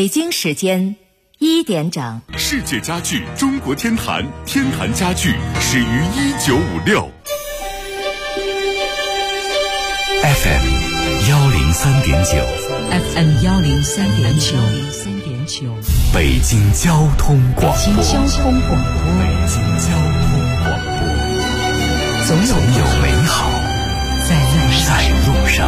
京时间1点整。 世界家具中国天坛，天坛家具始于1956。FM 103.9 FM 103.9， 北京交通广播。总有美好在路上。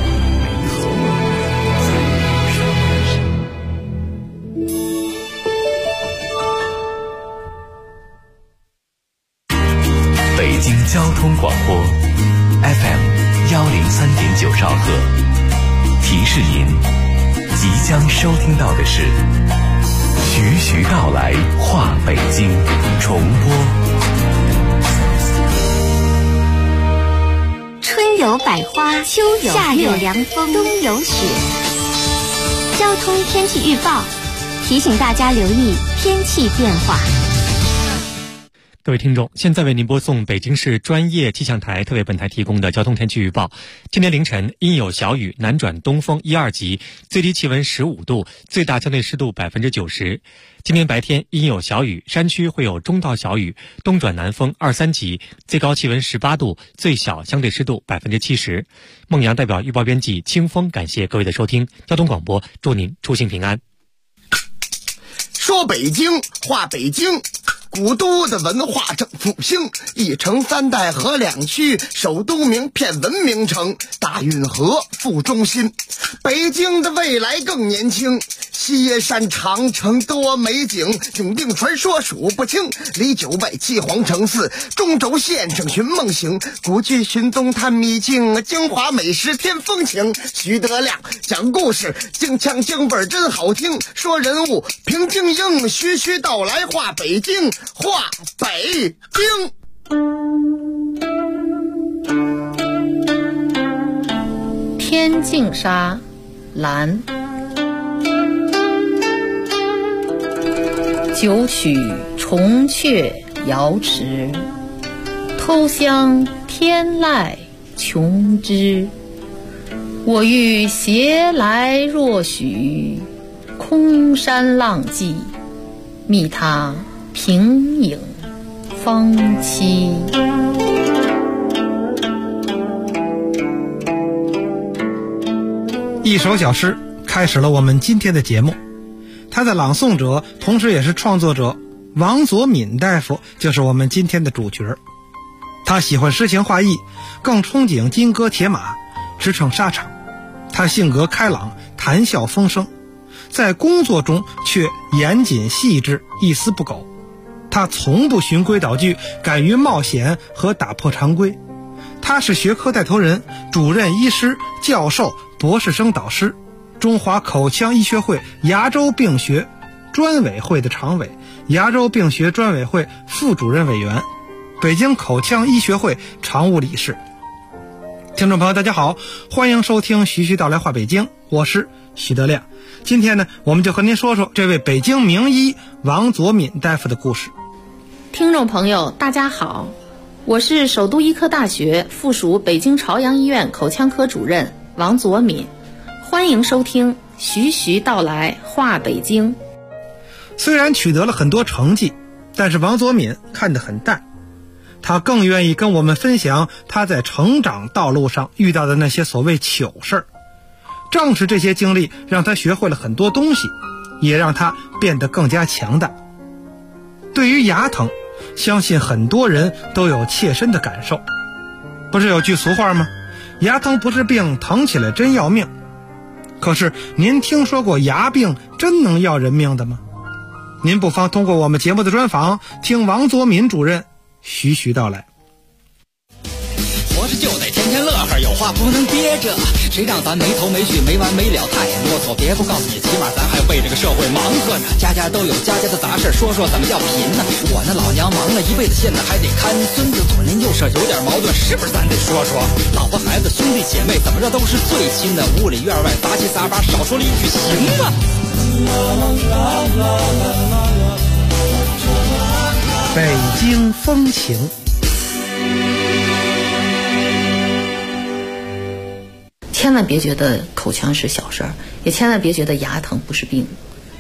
北京交通广播 FM 103.9兆赫，提示您即将收听到的是徐徐道来话北京重播。 春有百花，秋有夏有凉风，冬有雪。交通天气预报提醒大家留意天气变化。 各位听众，现在为您播送北京市专业气象台特为本台提供的交通天气预报。今天凌晨阴有小雨，南转东风1、2级，最低气温15度，最大相对湿度90%。今天白天阴有小雨，山区会有中到小雨，东转南风2、3级，最高气温18度，最小相对湿度70%。孟阳代表预报编辑清风，感谢各位的收听。交通广播，祝您出行平安。 说北京，话北京。古都的文化正复兴，一城三代合两区，首都名片文明城，大运河副中心。北京的未来更年轻，西山长城多美景，永定传说数不清，离9拜7皇城寺，中轴线上寻梦行，古剧寻踪探秘境，京华美食添风情。徐德亮讲故事，京腔京味真好听，说人物评京英，徐徐道来话北京，话北京。 天净沙，蓝。九曲重雀瑶池，偷香天籁琼枝。我欲携来若许，空山浪迹，觅他平影方栖。 一首小诗开始了我们今天的节目，他的朗诵者同时也是创作者王佐敏大夫就是我们今天的主角。他喜欢诗情画意，更憧憬金戈铁马，驰骋沙场。他性格开朗，谈笑风生，在工作中却严谨细致，一丝不苟。他从不循规蹈矩，敢于冒险和打破常规。他是学科带头人，主任医师、教授、博士生导师，中华口腔医学会牙周病学专委会的常委，牙周病学专委会副主任委员，北京口腔医学会常务理事。听众朋友大家好，欢迎收听徐徐道来话北京，我是徐德亮。今天呢，我们就和您说说这位北京名医王佐敏大夫的故事。 听众朋友大家好，我是首都医科大学附属北京朝阳医院口腔科主任王佐敏，欢迎收听徐徐道来话北京。 虽然取得了很多成绩，但是王佐敏看得很淡，他更愿意跟我们分享他在成长道路上遇到的那些所谓糗事儿。正是这些经历让他学会了很多东西，也让他变得更加强大。对于牙疼，相信很多人都有切身的感受。不是有句俗话吗？牙疼不是病，疼起来真要命。可是您听说过牙病真能要人命的吗？您不妨通过我们节目的专访，听王佐敏主任徐徐道来。 活着就得天天乐呵，有话不能憋着，谁让咱没头没绪没完没了太啰嗦。别不告诉你，起码咱还为这个社会忙活着，家家都有家家的杂事，说说怎么叫贫呢？我那老娘忙了一辈子，现在还得看孙子，左邻右舍有点矛盾，是不是咱得说说？老婆孩子兄弟姐妹怎么着都是最亲的，屋里院外杂七杂八，少说了一句行吗？ 北京风情。 千万别觉得口腔是小事儿，也千万别觉得牙疼不是病。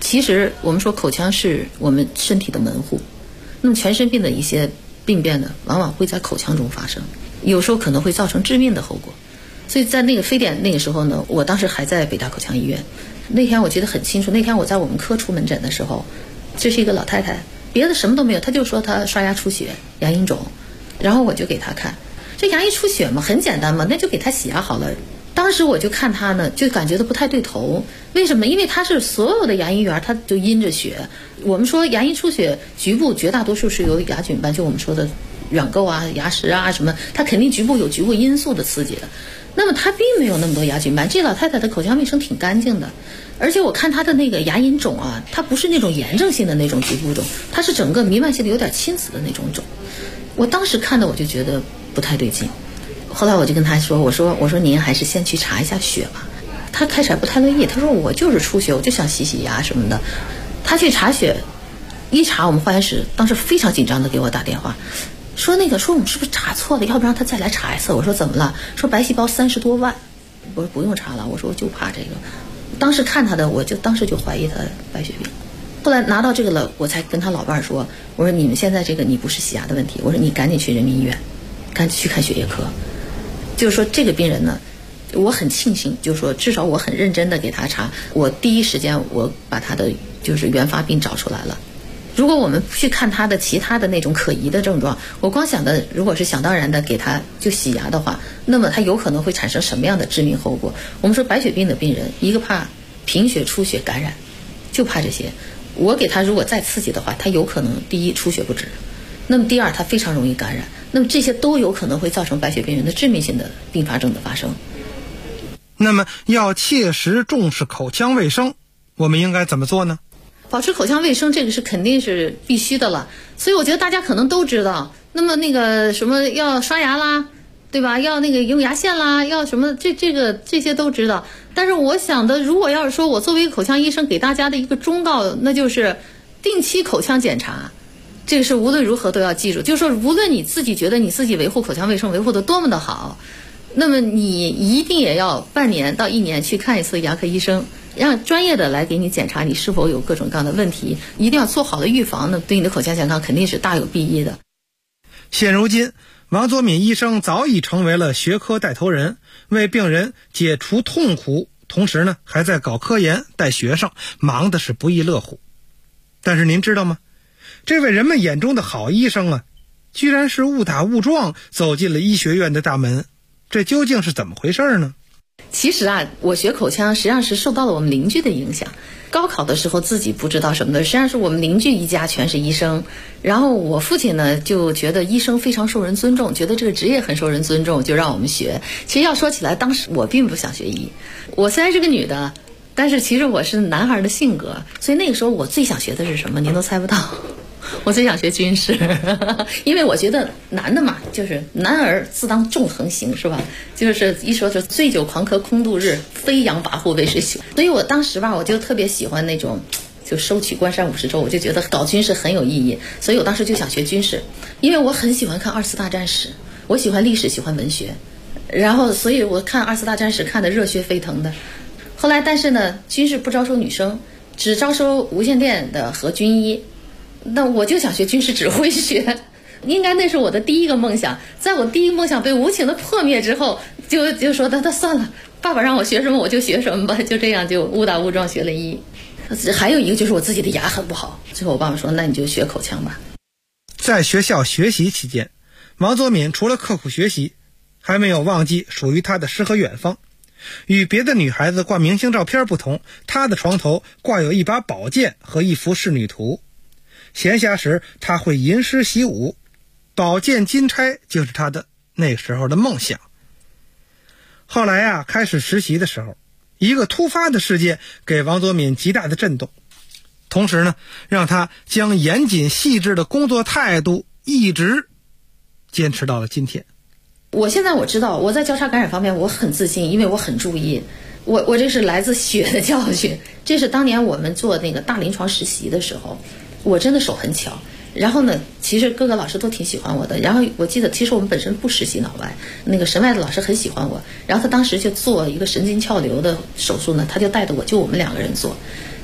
其实我们说口腔是我们身体的门户，那么全身病的一些病变呢，往往会在口腔中发生，有时候可能会造成致命的后果。所以在那个非典那个时候呢，我当时还在北大口腔医院。那天我记得很清楚，那天我在我们科出门诊的时候，这是一个老太太，别的什么都没有，她就说她刷牙出血，牙龈肿，然后我就给她看，这牙龈出血嘛，很简单嘛，那就给她洗牙好了。当时我就看她呢，就感觉到不太对头，为什么？因为她是所有的牙龈缘她就阴着血。我们说牙龈出血局部绝大多数是由牙菌斑，就我们说的软垢啊、牙石啊什么，它肯定局部有局部因素的刺激的。那么她并没有那么多牙菌斑，这老太太的口腔卫生挺干净的，而且我看她的那个牙龈肿啊，它不是那种炎症性的那种局部肿，它是整个弥漫性的有点侵蚀的那种肿。我当时看的我就觉得不太对劲，后来我就跟她说，我说您还是先去查一下血吧。她开始还不太乐意，她说我就是出血，我就想洗洗牙什么的。她去查血，一查我们化验室当时非常紧张的给我打电话。说我们是不是查错了，要不然他再来查一次。我说怎么了？说白细胞30多万。我说不用查了，我说我就怕这个。当时看他的，我就当时就怀疑他白血病。后来拿到这个了，我才跟他老伴说，我说你们现在这个你不是洗牙的问题，我说你赶紧去人民医院，赶紧去看血液科。就是说这个病人呢，我很庆幸，就是说至少我很认真的给他查，我第一时间我把他的就是原发病找出来了。如果我们去看他的其他的那种可疑的症状，我光想的如果是想当然的给他就洗牙的话，那么他有可能会产生什么样的致命后果？我们说白血病的病人，一个怕贫血、出血、感染，就怕这些。我给他如果再刺激的话，他有可能第一出血不止，那么第二他非常容易感染，那么这些都有可能会造成白血病人的致命性的并发症的发生。 那么要切实重视口腔卫生，我们应该怎么做呢？ 保持口腔卫生，这个是肯定是必须的了，所以我觉得大家可能都知道。那么那个什么要刷牙啦，对吧？要那个用牙线啦，要什么这些都知道。但是我想的，如果要是说我作为一个口腔医生给大家的一个忠告，那就是定期口腔检查，这个是无论如何都要记住。就是说，无论你自己觉得你自己维护口腔卫生维护的多么的好，那么你一定也要半年到1年去看一次牙科医生。让专业的来给你检查你是否有各种各样的问题，一定要做好的预防呢，对你的口腔健康肯定是大有裨益的。 现如今，王佐敏医生早已成为了学科带头人，为病人解除痛苦，同时呢还在搞科研带学生，忙的是不亦乐乎。但是您知道吗？这位人们眼中的好医生啊，居然是误打误撞走进了医学院的大门，这究竟是怎么回事呢？ 其实啊，我学口腔实际上是受到了我们邻居的影响。高考的时候自己不知道什么的，实际上是我们邻居一家全是医生，然后我父亲呢就觉得医生非常受人尊重，觉得这个职业很受人尊重，就让我们学。其实要说起来，当时我并不想学医，我虽然是个女的，但是其实我是男孩的性格，所以那个时候我最想学的是什么，您都猜不到。我最想学军事，因为我觉得男的嘛，就是男儿自当纵横行，是吧？就是一说醉酒狂咳空度日，飞扬跋扈为谁雄。所以我当时吧，我就特别喜欢那种，就收取关山50州，我就觉得搞军事很有意义，所以我当时就想学军事，因为我很喜欢看2次大战史，我喜欢历史，喜欢文学，然后所以我看2次大战史看得热血沸腾的。后来但是呢，军事不招收女生，只招收无线电的和军医。那我就想学军事指挥学，应该那是我的第一个梦想。在我第一个梦想被无情的破灭之后，就说那算了，爸爸让我学什么我就学什么吧，就这样就误打误撞学了医。还有一个就是我自己的牙很不好，最后我爸爸说那你就学口腔吧。 在学校学习期间，王佐敏除了刻苦学习，还没有忘记属于他的诗和远方。与别的女孩子挂明星照片不同，她的床头挂有一把宝剑和一幅仕女图。闲暇时他会吟诗习武，宝剑金钗就是他的那个时候的梦想。后来啊，开始实习的时候，一个突发的事件给王佐敏极大的震动，同时呢，让他将严谨细致的工作态度一直坚持到了今天。 我现在我知道我在交叉感染方面我很自信，因为我很注意，我这是来自血的教训。这是当年我们做那个大临床实习的时候，我真的手很巧，然后呢，其实各个老师都挺喜欢我的。然后我记得，其实我们本身不实习脑外，那个神外的老师很喜欢我。然后他当时就做一个神经鞘瘤的手术呢，他就带着我，就我们2个人做。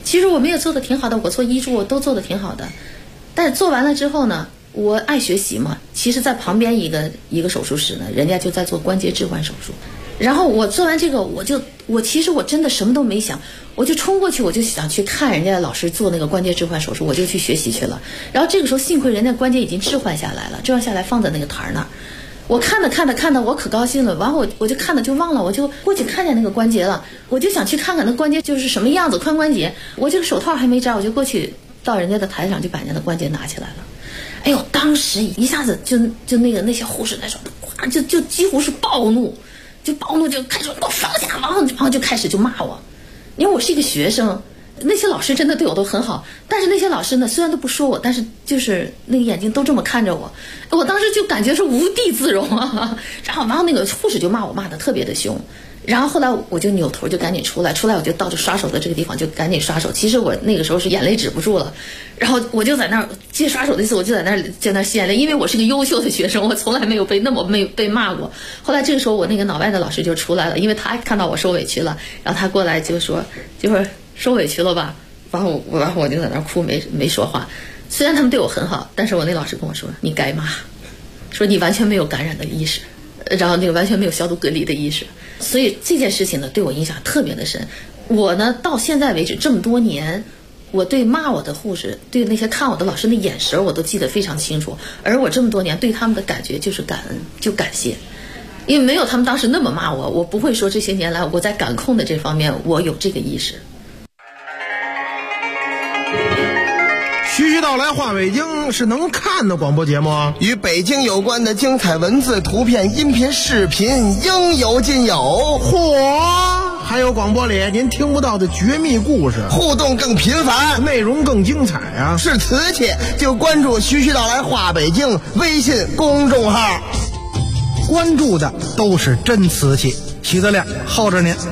其实我们也做的挺好的，我做医助我都做的挺好的，但是做完了之后呢，我爱学习嘛，其实在旁边一个手术室呢，人家就在做关节置换手术。然后我做完这个，其实我真的什么都没想，我就冲过去，我就想去看人家老师做那个关节置换手术，我就去学习去了。然后这个时候幸亏人家关节已经置换下来了，置换下来放在那个台那儿，我看着我可高兴了，完后我就看着就忘了，我就过去看见那个关节了，我就想去看看那关节就是什么样子，髋关节，我这个手套还没摘，我就过去到人家的台上就把人家的关节拿起来了。哎呦，当时一下子就那些护士来说，哇，就几乎是暴怒就开始给我放下，然后就开始就骂我，因为我是一个学生，那些老师真的对我都很好，但是那些老师呢，虽然都不说我，但是就是那个眼睛都这么看着我，我当时就感觉是无地自容啊。然后那个护士就骂我，骂得特别的凶。然后后来我就扭头就赶紧出来我就到这刷手的这个地方就赶紧刷手。其实我那个时候是眼泪止不住了，然后我就在那儿接刷手的意思，我就在那儿吸眼泪，因为我是个优秀的学生，我从来没有被骂过。后来这个时候我那个脑外的老师就出来了，因为他看到我受委屈了，然后他过来就说受委屈了吧，然后我就在那儿哭没说话。虽然他们对我很好，但是我那老师跟我说你该骂，说你完全没有感染的意识，然后那个完全没有消毒隔离的意识。所以这件事情呢对我影响特别的深。我呢到现在为止这么多年，我对骂我的护士，对那些看我的老师的眼神我都记得非常清楚，而我这么多年对他们的感觉就是感恩，就感谢。因为没有他们当时那么骂我，我不会说这些年来我在感控的这方面我有这个意识。 徐徐道来话北京是能看的广播节目啊， 与北京有关的精彩文字、图片、音频、视频应有尽有。 嚯，还有广播里您听不到的绝密故事， 互动更频繁， 内容更精彩啊！ 是瓷器就关注徐徐道来话北京微信公众号， 关注的都是真瓷器。徐德亮候着您。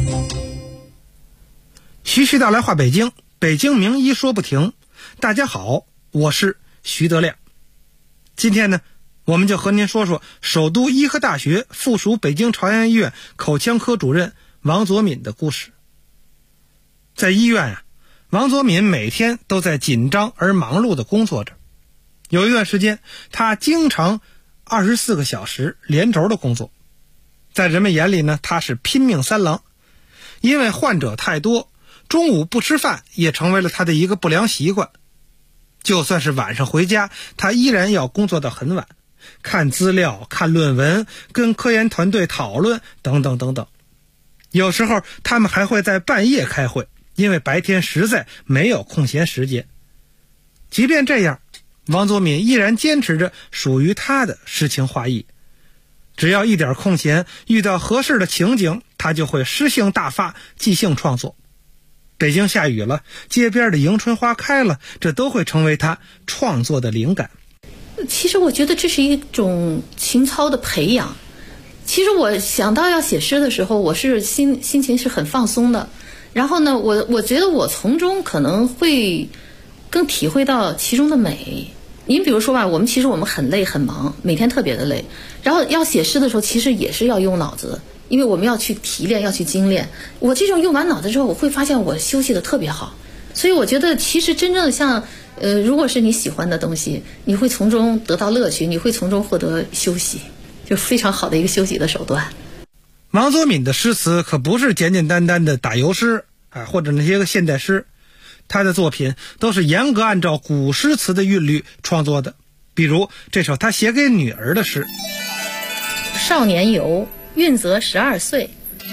徐徐道来话北京，北京名医说不停。大家好，我是徐德亮。今天呢，我们就和您说说首都医科大学附属北京朝阳医院口腔科主任王佐敏的故事。在医院啊，王佐敏每天都在紧张而忙碌地工作着。有一段时间，他经常24个小时连轴的工作。在人们眼里呢，他是拼命三郎。因为患者太多，中午不吃饭也成为了他的一个不良习惯。就算是晚上回家，他依然要工作到很晚，看资料、看论文、跟科研团队讨论等等等等。有时候他们还会在半夜开会，因为白天实在没有空闲时间。即便这样，王佐敏依然坚持着属于他的诗情画意。只要一点空闲，遇到合适的情景，他就会诗兴大发，即兴创作。北京下雨了，街边的迎春花开了，这都会成为他创作的灵感。 其实我觉得这是一种情操的培养。其实我想到要写诗的时候，我是心情是很放松的。然后呢，我觉得我从中可能会更体会到其中的美。你比如说吧，我们很累很忙，每天特别的累。然后要写诗的时候，其实也是要用脑子。因为我们要去提炼，要去精炼。我这种用完脑子之后，我会发现我休息的特别好。所以我觉得其实真正的像如果是你喜欢的东西，你会从中得到乐趣，你会从中获得休息，就非常好的一个休息的手段。 王佐敏的诗词可不是简简单单的打油诗或者那些个现代诗，他的作品都是严格按照古诗词的韵律创作的。比如这首他写给女儿的诗： 少年游，运则12岁。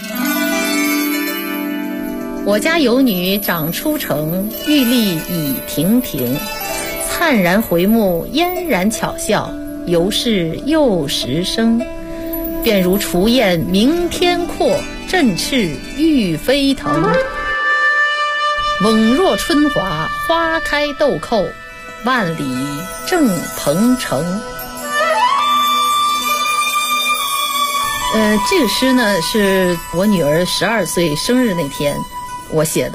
我家有女长出城，玉立已亭亭。灿然回目，嫣然巧笑，犹是幼时生。便如雏燕鸣天阔，振翅欲飞腾。蓊若春华，花开豆蔻，万里正鹏程。这个诗呢是我女儿12岁生日那天我写的，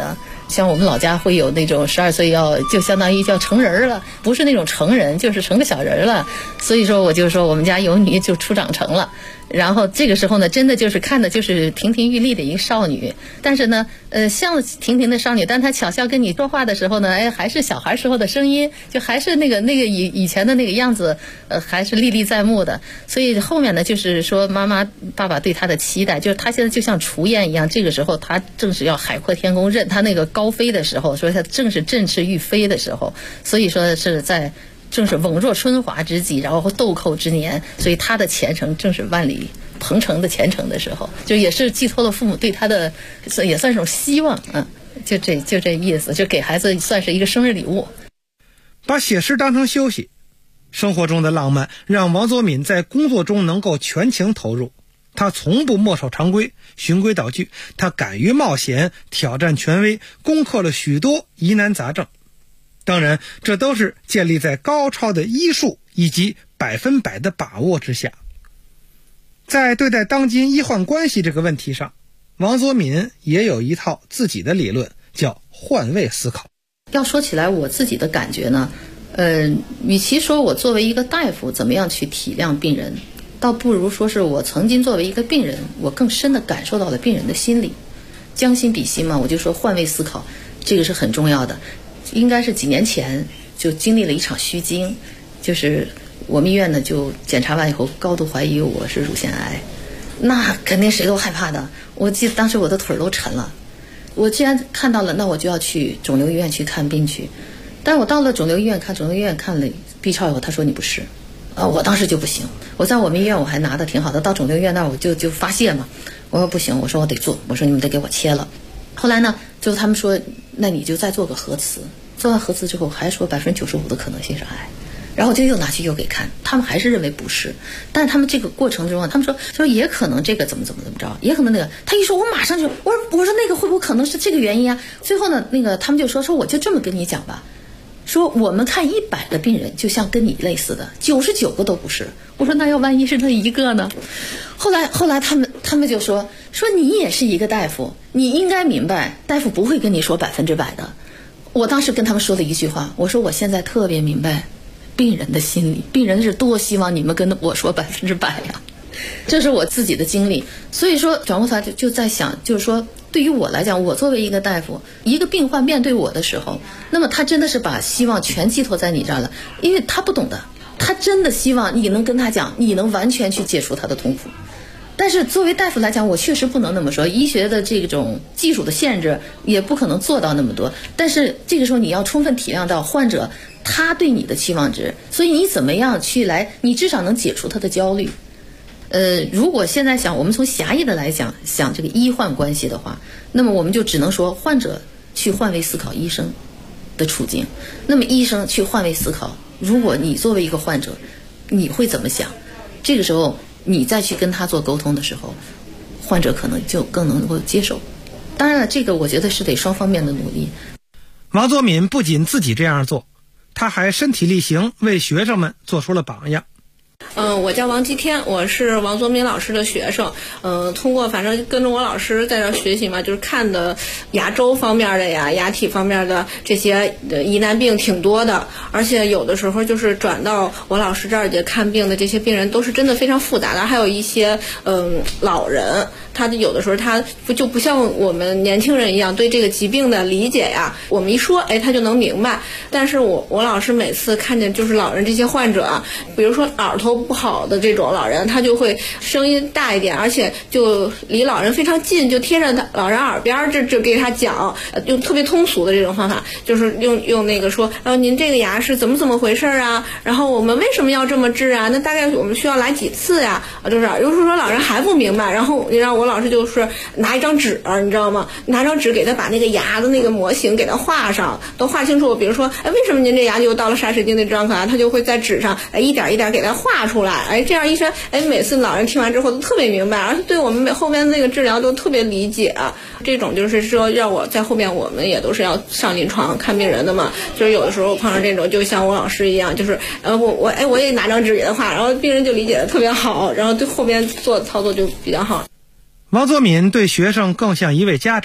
像我们老家会有那种12岁就相当于叫成人了，不是那种成人，就是成个小人了。所以说我就说我们家有女就出长成了。然后这个时候呢，真的就是看的就是亭亭玉立的一个少女，但是呢，像亭亭的少女，但她巧笑跟你说话的时候呢，还是小孩时候的声音，就还是那个以前的那个样子，还是历历在目的。所以后面呢，就是说妈妈爸爸对她的期待，就是她现在就像雏燕一样，这个时候她正是要海阔天空，任她那个高飞的时候，所以她正是振翅欲飞的时候，所以说是在。正是稳若春华之际，然后豆蔻之年，所以他的前程正是万里鹏程的前程的时候，就也是寄托了父母对他的，也算是种希望啊，就这意思，就给孩子算是一个生日礼物。 把写诗当成休息，生活中的浪漫让王佐敏在工作中能够全情投入。他从不墨守常规，循规蹈矩，他敢于冒险，挑战权威，攻克了许多疑难杂症。当然，这都是建立在高超的医术以及100%的把握之下。在对待当今医患关系这个问题上，王佐敏也有一套自己的理论，叫换位思考。 要说起来我自己的感觉呢，与其说我作为一个大夫怎么样去体谅病人，倒不如说是我曾经作为一个病人，我更深地感受到了病人的心理。将心比心嘛，我就说换位思考，这个是很重要的。应该是几年前就经历了一场虚惊，就是我们医院呢就检查完以后高度怀疑我是乳腺癌，那肯定谁都害怕的。我记得当时我的腿都沉了，我既然看到了，那我就要去肿瘤医院去看病去。但我到了肿瘤医院看了 B 超以后，他说你不是，我当时就不行。我在我们医院我还拿的挺好的，到肿瘤医院那儿我就发泄嘛，我说不行，我说我得做，我说你们得给我切了。后来呢，就他们说那你就再做个核磁，做完核磁之后还说95%的可能性是癌，然后就又拿去又给看，他们还是认为不是。但是他们这个过程中啊，他们说也可能这个怎么着，也可能那个。他一说我马上就我说那个会不会可能是这个原因啊？最后呢，那个他们就说我就这么跟你讲吧，说我们看100个病人就像跟你类似的99个都不是。我说那要万一是那一个呢？后来他们就说你也是一个大夫，你应该明白大夫不会跟你说100%的。我当时跟他们说了一句话，我说我现在特别明白病人的心理，病人是多希望你们跟我说100%呀，这是我自己的经历。所以说转过头就在想，就是说对于我来讲，我作为一个大夫，一个病患面对我的时候，那么他真的是把希望全寄托在你这儿了，因为他不懂的，他真的希望你能跟他讲，你能完全去解除他的痛苦。但是作为大夫来讲，我确实不能那么说，医学的这种技术的限制也不可能做到那么多。但是这个时候你要充分体谅到患者他对你的期望值，所以你怎么样去来，你至少能解除他的焦虑。如果现在我们从狭义的来讲这个医患关系的话，那么我们就只能说患者去换位思考医生的处境，那么医生去换位思考，如果你作为一个患者，你会怎么想？这个时候你再去跟他做沟通的时候，患者可能就更能够接受。当然了，这个我觉得是得双方面的努力。 王佐敏不仅自己这样做，他还身体力行，为学生们做出了榜样。 我叫王吉天，我是王佐敏老师的学生。通过反正跟着我老师在这学习嘛，就是看的牙周方面的呀、牙体方面的这些疑难病挺多的，而且有的时候就是转到我老师这儿去看病的这些病人都是真的非常复杂的，还有一些老人，他有的时候他就不像我们年轻人一样对这个疾病的理解呀，我们一说他就能明白。但是我老师每次看见就是老人这些患者啊，比如说耳朵不好的这种老人，他就会声音大一点，而且就离老人非常近，就贴着老人耳边这给他讲，用特别通俗的这种方法，就是用那个说，您这个牙是怎么回事啊？然后我们为什么要这么治啊？那大概我们需要来几次呀？就是有时候老人还不明白，然后你让我老师就是拿一张纸，你知道吗？拿张纸给他把那个牙的那个模型给他画上，都画清楚。比如说，为什么您这牙就到了煞齿经的这张口啊？他就会在纸上一点一点给他画出来。这样医生每次老人听完之后都特别明白，而且对我们后边那个治疗都特别理解。这种就是说让我在后边，我们也都是要上临床看病人的嘛，就是有的时候碰上这种，就像我老师一样，就是我也拿张纸给他画，然后病人就理解的特别好，然后对后边做操作就比较好。 王佐敏对学生更像一位家长，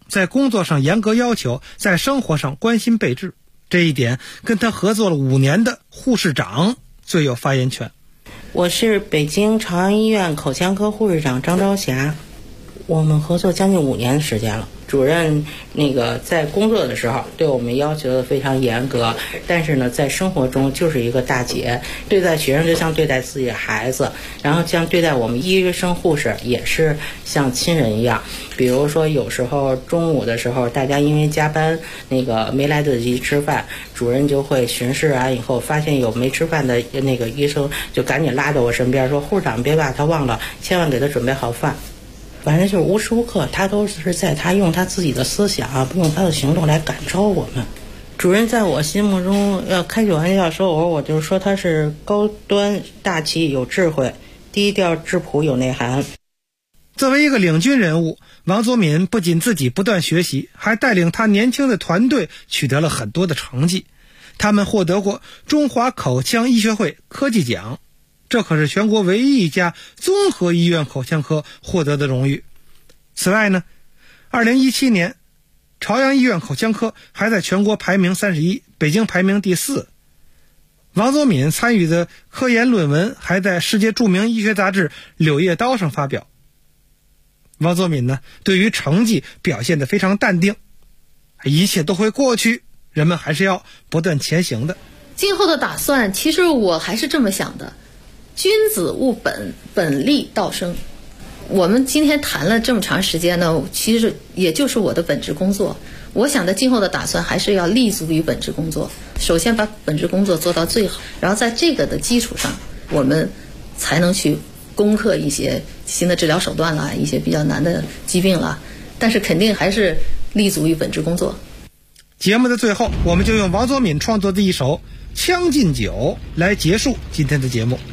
在工作上严格要求，在生活上关心备至。这一点跟他合作了5年的护士长最有发言权。 我是北京朝阳医院口腔科护士长张朝霞，我们合作将近5年的时间了。主任在工作的时候对我们要求的非常严格，但是呢，在生活中就是一个大姐，对待学生就像对待自己的孩子，然后像对待我们医生护士也是像亲人一样。比如说有时候中午的时候，大家因为加班没来得及吃饭，主任就会巡视完以后，发现有没吃饭的医生，就赶紧拉到我身边说：“护士长别把他忘了，千万给他准备好饭。”反正就是无时无刻他都是在他用他自己的思想用他的行动来感召我们。主任在我心目中要开句玩笑说我就是说他是高端大气有智慧，低调质朴有内涵。 作为一个领军人物，王佐敏不仅自己不断学习，还带领他年轻的团队取得了很多的成绩。他们获得过中华口腔医学会科技奖，这可是全国唯一一家综合医院口腔科获得的荣誉。此外呢，2017年朝阳医院口腔科还在全国排名31，北京排名第4。王佐敏参与的科研论文还在世界著名医学杂志《柳叶刀》上发表。王佐敏呢，对于成绩表现得非常淡定，一切都会过去，人们还是要不断前行的。 今后的打算，其实我还是这么想的：君子务本，本立道生。我们今天谈了这么长时间呢，其实也就是我的本职工作。我想的今后的打算还是要立足于本职工作，首先把本职工作做到最好，然后在这个的基础上，我们才能去攻克一些新的治疗手段啦，一些比较难的疾病啦。但是肯定还是立足于本职工作。 节目的最后，我们就用王佐敏创作的一首《将进酒》来结束今天的节目。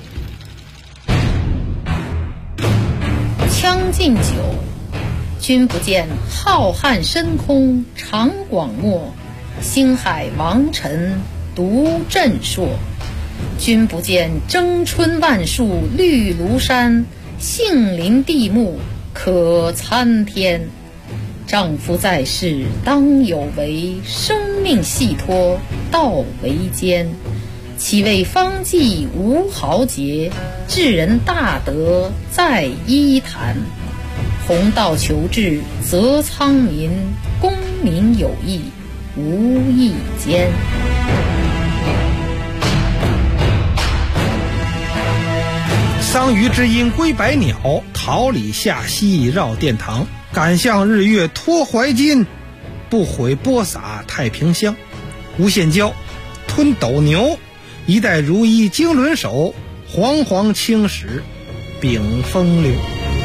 将进酒，君不见浩瀚深空长广漠，星海王尘独震烁。君不见争春万树绿庐山，杏林地木可参天。丈夫在世当有为，生命系托道为艰。岂为方剂无豪杰，治人大德在医坛。弘道求治则苍民，公民有益无益间。 桑榆之音归百鸟，桃李下溪绕殿堂。敢向日月托怀金，不悔播撒太平香。无限蛟吞斗牛，一代如一经纶手，煌煌青史秉风流。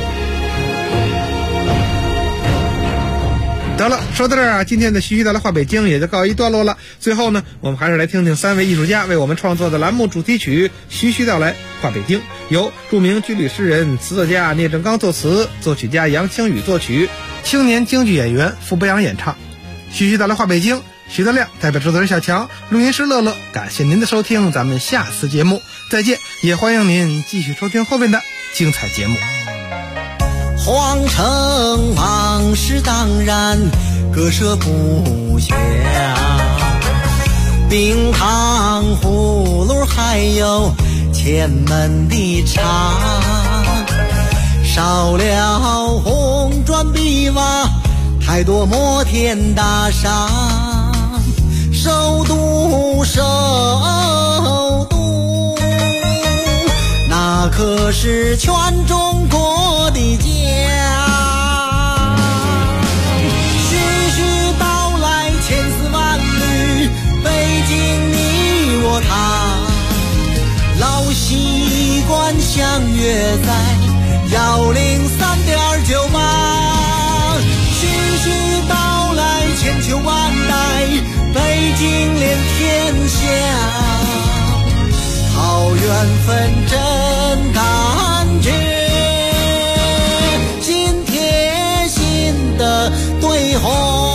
得了，说到这儿啊，今天的徐徐道来话北京也就告一段落了。最后呢，我们还是来听听3位艺术家为我们创作的栏目主题曲《徐徐道来话北京》，由著名军旅诗人、词作家聂政刚作词，作曲家杨清宇作曲，青年京剧演员傅博阳演唱。徐徐道来话北京，徐德亮代表制作人小强，录音师乐乐，感谢您的收听，咱们下次节目再见，也欢迎您继续收听后面的精彩节目。 皇城往事当然割舍不下，冰糖葫芦还有前门的茶，少了红砖碧瓦，太多摩天大厦。首都首都，那可是全中国的家。徐徐道来千丝万缕，北京你我他，老习惯相约在103.98。徐徐道来千秋万代，北京连天下，好缘分真感觉，心贴心的对话。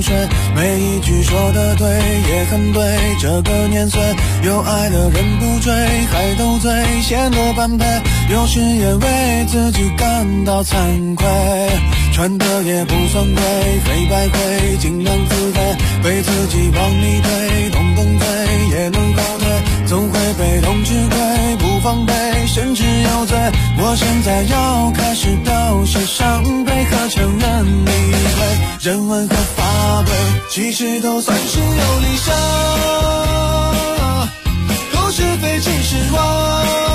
睡，每一句说的对也很对，这个年岁有爱的人不追，还斗嘴显得般配，有时也为自己感到惭愧，穿的也不算贵，黑白灰尽量自卑，被自己往里推，动动嘴也能后退，总会被动吃亏，不防备甚至有罪，我现在要开始表示伤悲和承认理亏，人文和法规其实都算是有理想，都是非其实我